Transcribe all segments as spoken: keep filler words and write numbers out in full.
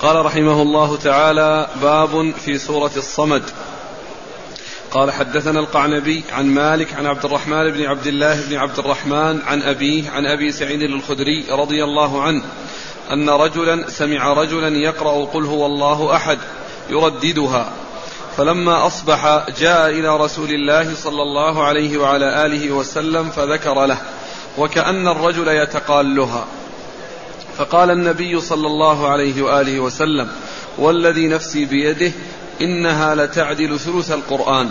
قال رحمه الله تعالى: باب في سورة الصمد. قال: حدثنا القعنبي عن مالك عن عبد الرحمن بن عبد الله بن عبد الرحمن عن أبيه عن أبي سعيد الخدري رضي الله عنه أن رجلا سمع رجلا يقرأ قل هو الله أحد يرددها، فلما أصبح جاء إلى رسول الله صلى الله عليه وعلى آله وسلم فذكر له، وكأن الرجل يتقالها، فقال النبي صلى الله عليه وآله وسلم: والذي نفسي بيده إنها لتعدل ثلث القرآن.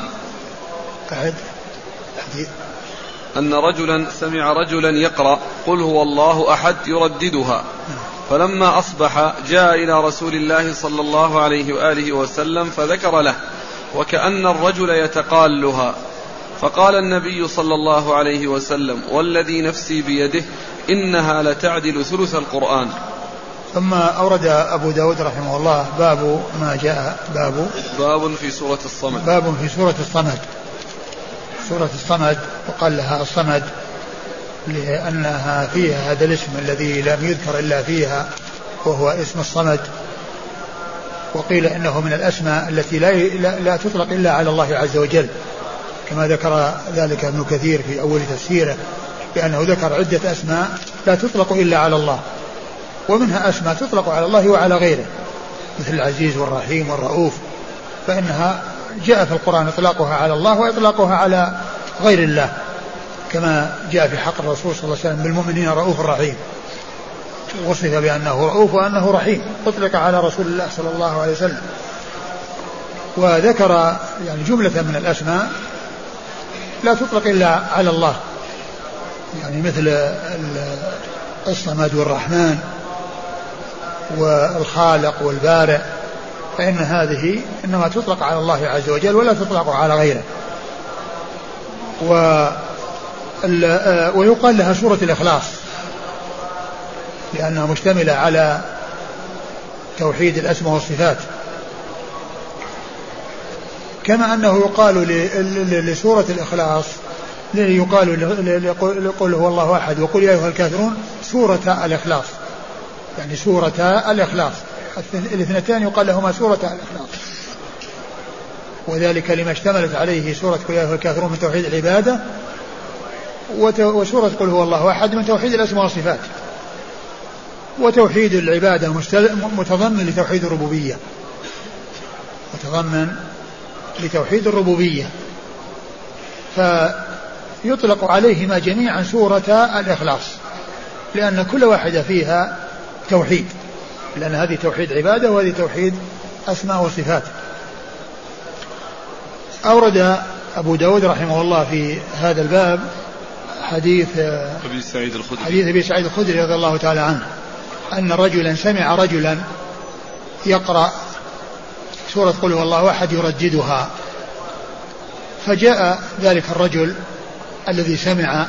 أن رجلا سمع رجلا يقرأ قل هو الله أحد يرددها، فلما أصبح جاء إلى رسول الله صلى الله عليه وآله وسلم فذكر له، وكأن الرجل يتقالها، فقال النبي صلى الله عليه وسلم: والذي نفسي بيده إنها لتعدل ثلث القرآن. ثم أورد أبو داود رحمه الله باب ما جاء باب باب في سورة الصمد. باب في سورة الصمد. سورة الصمد وقال لها الصمد لأنها فيها هذا الاسم الذي لم يذكر إلا فيها، وهو اسم الصمد. وقيل إنه من الأسماء التي لا, لا, لا تطلق إلا على الله عز وجل، كما ذكر ذلك ابن كثير في أول تفسيره، بأنه ذكر عدة أسماء لا تطلق إلا على الله، ومنها أسماء تطلق على الله وعلى غيره، مثل العزيز والرحيم والرؤوف، فإنها جاء في القرآن إطلاقها على الله وإطلاقها على غير الله، كما جاء في حق الرسول صلى الله عليه وسلم: بالمؤمنين رؤوف رحيم، وصف بأنه رؤوف وأنه رحيم، أطلق على رسول الله صلى الله عليه وسلم. وذكر يعني جملة من الأسماء لا تطلق إلا على الله، يعني مثل الصمد والرحمن والخالق والبارئ، فإن هذه إنما تطلق على الله عز وجل ولا تطلق على غيره. ويقال لها سورة الإخلاص لأنها مشتملة على توحيد الأسماء والصفات، كما أنه يقال لسورة الإخلاص يقال قل هو الله أحد وقل يا أيها الكافرون سورة الإخلاص، يعني سورة الإخلاص، الاثنتان يقال لهما سورة الإخلاص، وذلك لما اشتملت عليه سورة قل يا أيها الكافرون من توحيد العبادة، وسورة قل هو الله أحد من توحيد الأسماء والصفات. وتوحيد العبادة متضمن لتوحيد الربوبية، متضمن لتوحيد الربوبية، فيطلق عليهما جميعا سورة الإخلاص، لأن كل واحدة فيها توحيد، لأن هذه توحيد عبادة وهذه توحيد أسماء وصفات. أورد أبو داود رحمه الله في هذا الباب حديث أبي سعيد الخدري حديث أبي سعيد الخدري رضي الله تعالى عنه أن رجلا سمع رجلا يقرأ سورة قل هو الله أحد يرددها، فجاء ذلك الرجل الذي سمع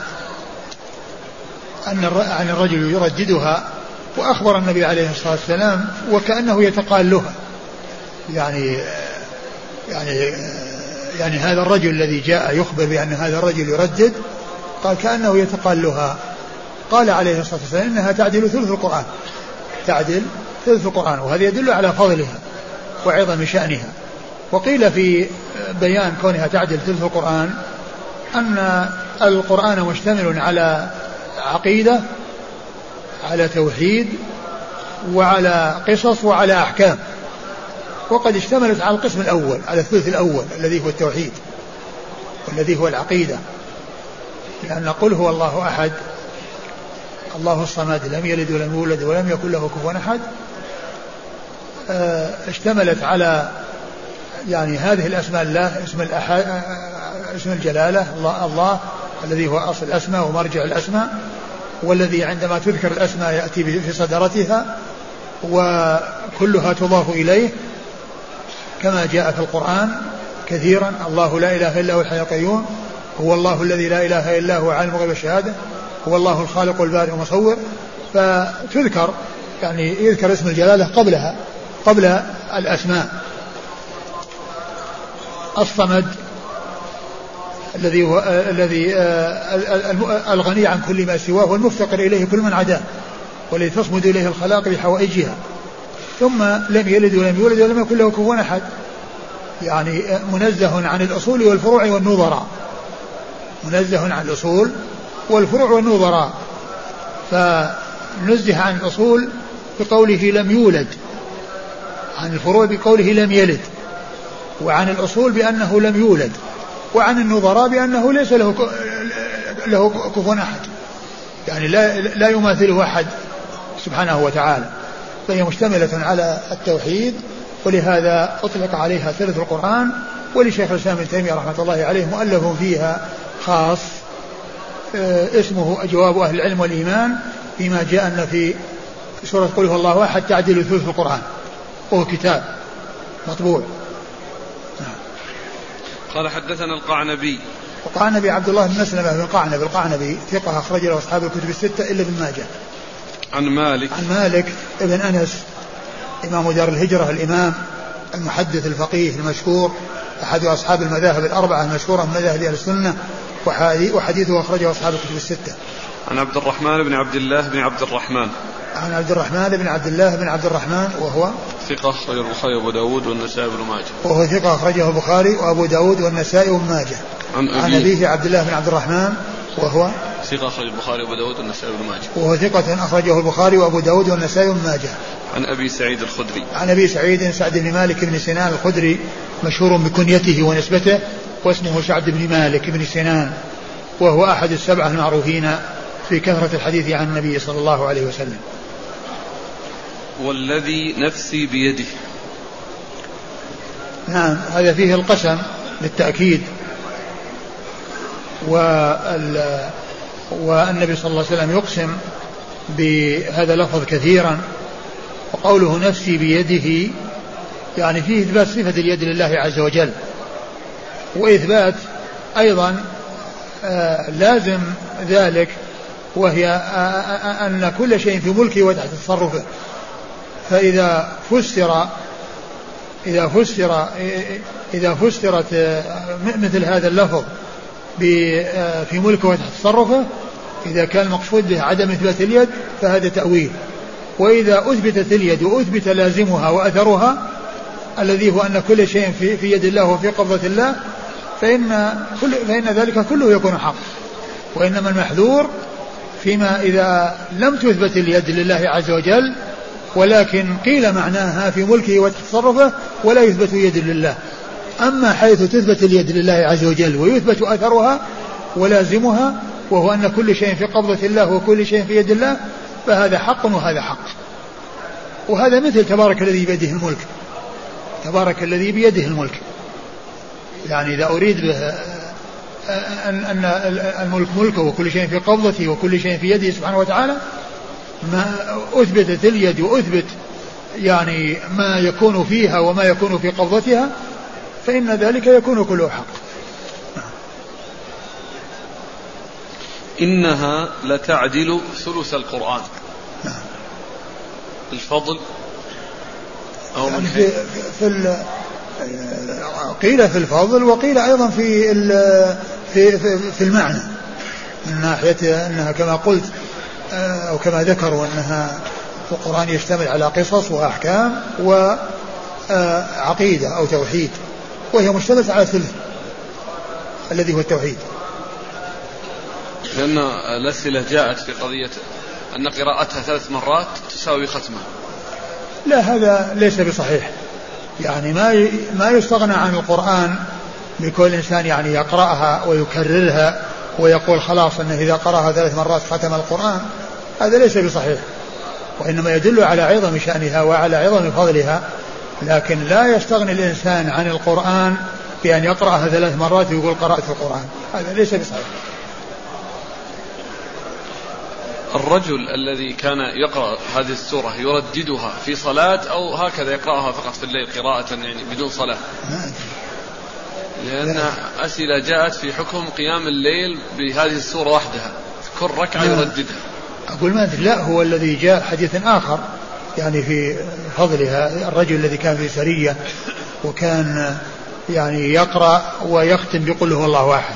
أن عن الرجل يرددها وأخبر النبي عليه الصلاة والسلام وكأنه يتقالها، يعني يعني يعني هذا الرجل الذي جاء يخبر بأن هذا الرجل يردد قال كأنه يتقالها، قال عليه الصلاة والسلام إنها تعدل ثلث القرآن، تعدل ثلث القرآن، وهذا يدل على فضلها وعظم شأنها. وقيل في بيان كونها تعدل ثلث القرآن أن القرآن مشتمل على عقيدة، على توحيد، وعلى قصص، وعلى أحكام، وقد اشتملت على القسم الأول، على الثلث الأول الذي هو التوحيد والذي هو العقيدة، لأن قل هو الله أحد الله الصمد لم يلد ولم يولد ولم يكن له كفوا أحد اشتملت على يعني هذه الأسماء الله، اسم, اسم الجلالة الله, الله الذي هو أصل الأسماء ومرجع الأسماء، والذي عندما تذكر الأسماء يأتي في صدرتها وكلها تضاف إليه، كما جاء في القرآن كثيرا: الله لا إله إلا هو الحي القيوم، هو الله الذي لا إله إلا هو عالم الغيب والشهادة، هو الله الخالق والبارئ والمصور، فتذكر يعني يذكر اسم الجلالة قبلها قبل الأسماء. الصمد الذي هو الذي الغني عن كل ما سواه والمفتقر إليه كل من عداه، والذي تصمد إليه الخلاق بحوائجها، ثم لم يلد ولم يولد ولم يكن له كفوا أحد، يعني منزه عن الأصول والفروع والنظراء، منزه عن الأصول والفروع والنظراء. فنزه عن الأصول بقوله لم يولد، عن الفروع بقوله لم يلد، وعن الأصول بأنه لم يولد، وعن النظراء بأنه ليس له له كفوا أحد، يعني لا لا يماثله أحد سبحانه وتعالى. فهي مشتملة على التوحيد، ولهذا أطلق عليها ثلث القرآن. ولشيخ الإسلام ابن تيمية رحمة الله عليه مؤلف فيها خاص اسمه جواب أهل العلم والإيمان فيما جاء أن في سورة قل هو الله أحد تعدل ثلث القرآن، وهو كتاب مطبوع. قال حدثنا القعنبي. القعنبي عبد الله بن مسلمة بن القعنبي القعنبي ثقة أخرج له أصحاب الكتب الستة إلا ابن ماجه. عن مالك. عن مالك ابن أنس إمام دار الهجرة الإمام المحدث الفقيه المشهور أحد أصحاب المذاهب الأربعة المشهورة من مذاهب أهل السنة، وحديثه أخرجه أصحاب الكتب الستة. عن عبد الرحمن بن عبد الله بن عبد الرحمن. عن عبد الرحمن بن عبد الله بن عبد الرحمن وهو ثقة أخرجه البخاري وأبو داود والنسائي وابن ماجه. وهو ثقة أخرجه البخاري وأبو داود والنسائي وابن ماجه. عن أبيه, عن أبيه عبد الله بن عبد الرحمن وهو ثقة أخرجه البخاري وأبو داود والنسائي وابن ماجه. وهو ثقة أخرجه البخاري وأبو داود والنسائي وابن ماجه. عن أبي سعيد الخدري. عن أبي سعيد سعد بن مالك بن سنان الخدري مشهور بكنيته ونسبته، واسمه سعد بن مالك بن سنان، وهو أحد السبعة المعروفين في كثرة الحديث عن النبي صلى الله عليه وسلم. والذي نفسي بيده. نعم، هذا فيه القسم للتأكيد، والنبي صلى الله عليه وسلم يقسم بهذا اللفظ كثيرا. وقوله نفسي بيده يعني فيه إثبات صفة اليد لله عز وجل، وإثبات أيضا آه لازم ذلك، وهي آه أن كل شيء في ملكه وتحت تصرفه. فإذا فسر إذا فسر إذا فسرت مثل هذا اللفظ في ملكه وتحت تصرفه، إذا كان المقصود به عدم إثبات اليد فهذا تأويل. وإذا أثبتت اليد وأثبت لازمها وأثرها الذي هو أن كل شيء في, في يد الله وفي قبضة الله، فإن, كل فإن ذلك كله يكون حق. وإنما المحذور فيما إذا لم تثبت اليد لله عز وجل، ولكن قيل معناها في ملكه وتصرفه ولا يثبت يد لله. أما حيث تثبت اليد لله عز وجل ويثبت أثرها ولازمها، وهو أن كل شيء في قبضة الله وكل شيء في يد الله، فهذا حق وهذا حق. وهذا مثل تبارك الذي بيده الملك، تبارك الذي بيده الملك، يعني إذا أريد به أن الملك ملكه وكل شيء في قبضته وكل شيء في يده سبحانه وتعالى، ما أثبتت اليد وأثبت يعني ما يكون فيها وما يكون في قبضتها، فإن ذلك يكون كله حق. إنها لتعدل ثلث القرآن. نعم. الفضل أو يعني من في, في قيل في الفضل، وقيل أيضا في في في المعنى، من ناحية أنها كما قلت أو كما ذكروا أنها القرآن يشتمل على قصص وأحكام وعقيدة أو توحيد، وهي مشتملة على الثلث الذي هو التوحيد. لأن الأسئلة جاءت في قضية أن قراءتها ثلاث مرات تساوي ختمة. لا، هذا ليس بصحيح. يعني ما ما يستغنى عن القرآن بكل إنسان يعني يقرأها ويكررها ويقول خلاص أنه إذا قرأها ثلاث مرات ختم القرآن، هذا ليس بصحيح، وإنما يدل على عظم شأنها وعلى عظم فضلها. لكن لا يستغني الإنسان عن القرآن بأن يقرأها ثلاث مرات ويقول قرأت القرآن، هذا ليس بصحيح. الرجل الذي كان يقرأ هذه السورة يرددها في صلاة أو هكذا يقرأها فقط في الليل قراءة يعني بدون صلاة؟ لأن أسئلة جاءت في حكم قيام الليل بهذه السورة وحدها كل ركعة يرددها. أقول ما أدري. لا، هو الذي جاء حديث آخر يعني في فضلها، الرجل الذي كان في سرية وكان يعني يقرأ ويختم بقل هو الله واحد،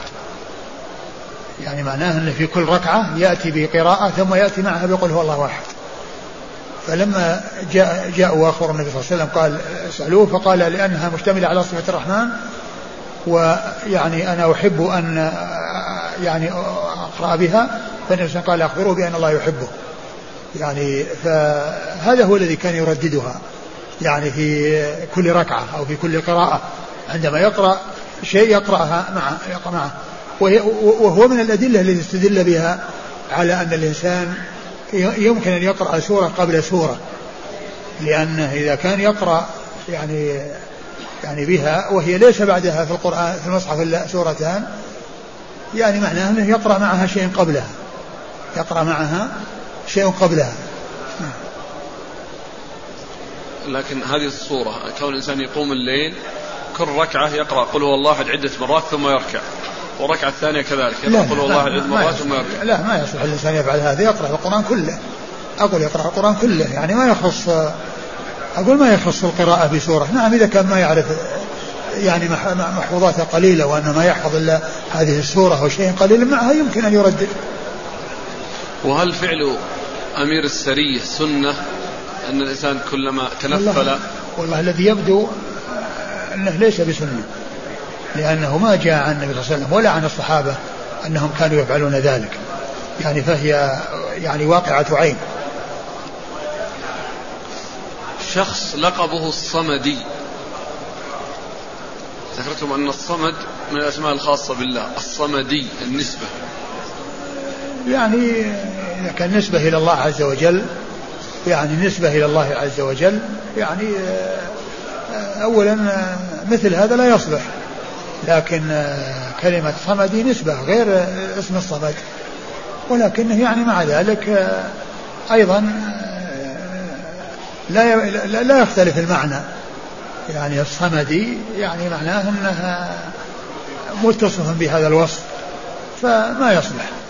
يعني معناه أنه في كل ركعة يأتي بقراءة ثم يأتي معها بقل هو الله واحد. فلما جاء جاءوا واخبر النبي صلى الله عليه وسلم قال اسألوه، فقال لأنها مشتملة على صفة الرحمن، ويعني أنا أحب أن يعني أقرأ بها، فالنبي قال أخبروه بأن الله يحبه. يعني فهذا هو الذي كان يرددها يعني في كل ركعة أو في كل قراءة، عندما يقرأ شيء يقرأها معه يقرأ معه. وهو من الأدلة التي استدل بها على أن الإنسان يمكن أن يقرأ سورة قبل سورة، لأنه إذا كان يقرأ يعني يعني بها وهي ليس بعدها في القرآن في المصحف إلا سورتان، يعني معناه أنه يقرأ معها شيء قبلها يقرأ معها شيء قبلها. لكن هذه الصورة كون الإنسان يقوم الليل كل ركعة يقرأ قل هو الله أحد عدة مرات ثم يركع، والركعة الثانية كذلك يقرأ قل هو الله أحد عدة مرات ثم يركع. لا، ما يصلح الإنسان يفعل هذا، يقرأ القرآن كله. أقول يقرأ القرآن كله، يعني ما يخص أقول ما يخص القراءة بسورة. نعم إذا كان ما يعرف يعني محفوظاتها قليلة وأنه ما يحفظ إلا هذه السورة أو شيء قليل معها يمكن أن يردد. وهل فعل أمير السرية سنة أن الإنسان كلما تنفل؟ والله, والله الذي يبدو أنه ليس بسنة، لأنه ما جاء عن النبي صلى الله عليه وسلم ولا عن الصحابة أنهم كانوا يفعلون ذلك، يعني فهي يعني واقعة عين. شخص لقبه الصمدي، ذكرتم أن الصمد من الأسماء الخاصة بالله، الصمدي النسبة يعني إذا كان نسبة إلى الله عز وجل، يعني نسبة إلى الله عز وجل يعني أولا مثل هذا لا يصلح، لكن كلمة صمدي نسبة غير اسم الصمد، ولكنه يعني مع ذلك أيضا لا لا يختلف المعنى، يعني الصمدي يعني معناه أنها متصف بهذا الوصف فما يصلح.